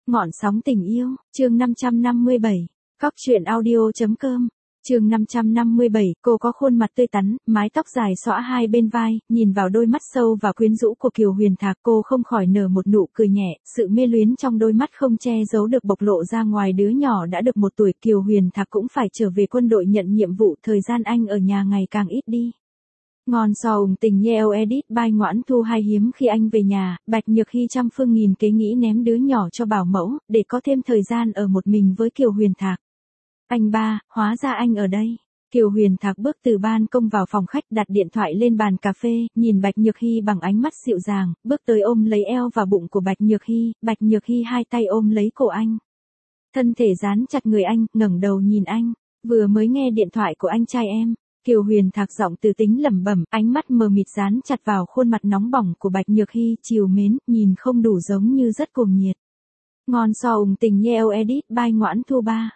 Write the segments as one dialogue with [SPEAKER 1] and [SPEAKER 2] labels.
[SPEAKER 1] Ngọn sóng tình yêu, chương 557, Cóc truyện audio.com, chương 557, cô có khuôn mặt tươi tắn, mái tóc dài xõa hai bên vai, nhìn vào đôi mắt sâu và quyến rũ của Kiều Huyền Thạc, cô không khỏi nở một nụ cười nhẹ, sự mê luyến trong đôi mắt không che giấu được bộc lộ ra ngoài. Đứa nhỏ đã được 1 tuổi, Kiều Huyền Thạc cũng phải trở về quân đội nhận nhiệm vụ, thời gian anh ở nhà ngày càng ít đi. Ngon so ủng tình nheo edit by Ngoãn Thu Hai. Hiếm khi anh về nhà, Bạch Nhược Hy trăm phương nghìn kế nghĩ ném đứa nhỏ cho bảo mẫu, để có thêm thời gian ở một mình với Kiều Huyền Thạc. Anh ba, hóa ra anh ở đây. Kiều Huyền Thạc bước từ ban công vào phòng khách, đặt điện thoại lên bàn cà phê, nhìn Bạch Nhược Hy bằng ánh mắt dịu dàng, bước tới ôm lấy eo và bụng của Bạch Nhược Hy. Bạch Nhược Hy hai tay ôm lấy cổ anh. Thân thể dán chặt người anh, ngẩng đầu nhìn anh. Vừa mới nghe điện thoại của anh trai em. Kiều Huyền Thạc giọng từ tính lẩm bẩm, ánh mắt mờ mịt dán chặt vào khuôn mặt nóng bỏng của Bạch Nhược Hy, trìu mến, nhìn không đủ giống như rất cuồng nhiệt. Ngon so ủng tình nheo edit by Ngoãn Thu Ba.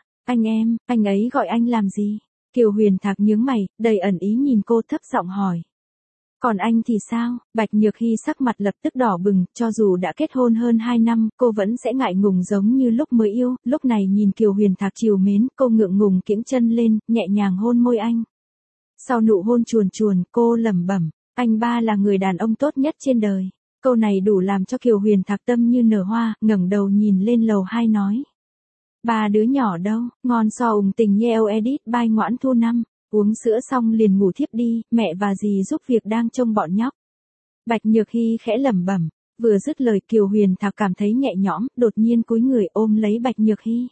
[SPEAKER 1] Anh ấy gọi anh làm gì? Kiều Huyền Thạc nhướng mày, đầy ẩn ý nhìn cô, thấp giọng hỏi. Còn anh thì sao? Bạch Nhược Hy sắc mặt lập tức đỏ bừng, cho dù đã kết hôn hơn 2 năm, cô vẫn sẽ ngại ngùng giống như lúc mới yêu. Lúc này nhìn Kiều Huyền Thạc trìu mến, cô ngượng ngùng kiễng chân lên, nhẹ nhàng hôn môi anh. Sau nụ hôn chuồn chuồn, cô lẩm bẩm, anh ba là người đàn ông tốt nhất trên đời. Câu này đủ làm cho Kiều Huyền Thạc tâm như nở hoa, ngẩng đầu nhìn lên lầu 2 nói. Ba đứa nhỏ đâu? Ngon so ủng tình nheo edit by Ngoãn Thu Năm. Uống sữa xong liền ngủ thiếp đi, mẹ và dì giúp việc đang trông bọn nhóc. Bạch Nhược Hy khẽ lẩm bẩm, vừa dứt lời Kiều Huyền Thạc cảm thấy nhẹ nhõm, đột nhiên cúi người ôm lấy Bạch Nhược Hy.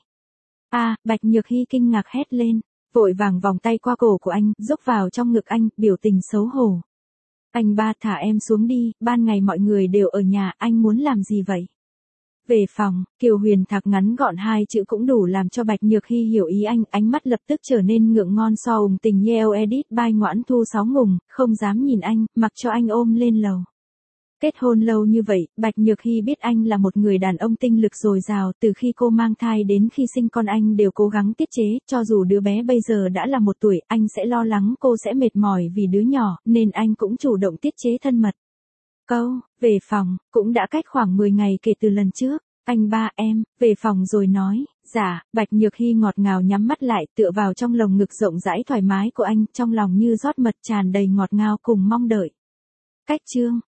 [SPEAKER 1] Bạch Nhược Hy kinh ngạc hét lên. Vội vàng vòng tay qua cổ của anh, dốc vào trong ngực anh, biểu tình xấu hổ. Anh ba, thả em xuống đi, ban ngày mọi người đều ở nhà, anh muốn làm gì vậy? Về phòng, Kiều Huyền Thạc ngắn gọn 2 chữ cũng đủ làm cho Bạch Nhược Hy hiểu ý anh, ánh mắt lập tức trở nên ngượng. Ngon so ủng tình nheo edit by Ngoãn Thu 6 ngùng, không dám nhìn anh, mặc cho anh ôm lên lầu. Kết hôn lâu như vậy, Bạch Nhược Hy biết anh là một người đàn ông tinh lực dồi dào, từ khi cô mang thai đến khi sinh con anh đều cố gắng tiết chế, cho dù đứa bé bây giờ đã là 1 tuổi, anh sẽ lo lắng cô sẽ mệt mỏi vì đứa nhỏ, nên anh cũng chủ động tiết chế thân mật. Câu, về phòng, cũng đã cách khoảng 10 ngày kể từ lần trước. Anh ba, em, về phòng rồi nói. Dạ, Bạch Nhược Hy ngọt ngào nhắm mắt lại, tựa vào trong lồng ngực rộng rãi thoải mái của anh, trong lòng như rót mật, tràn đầy ngọt ngào cùng mong đợi. Cách chương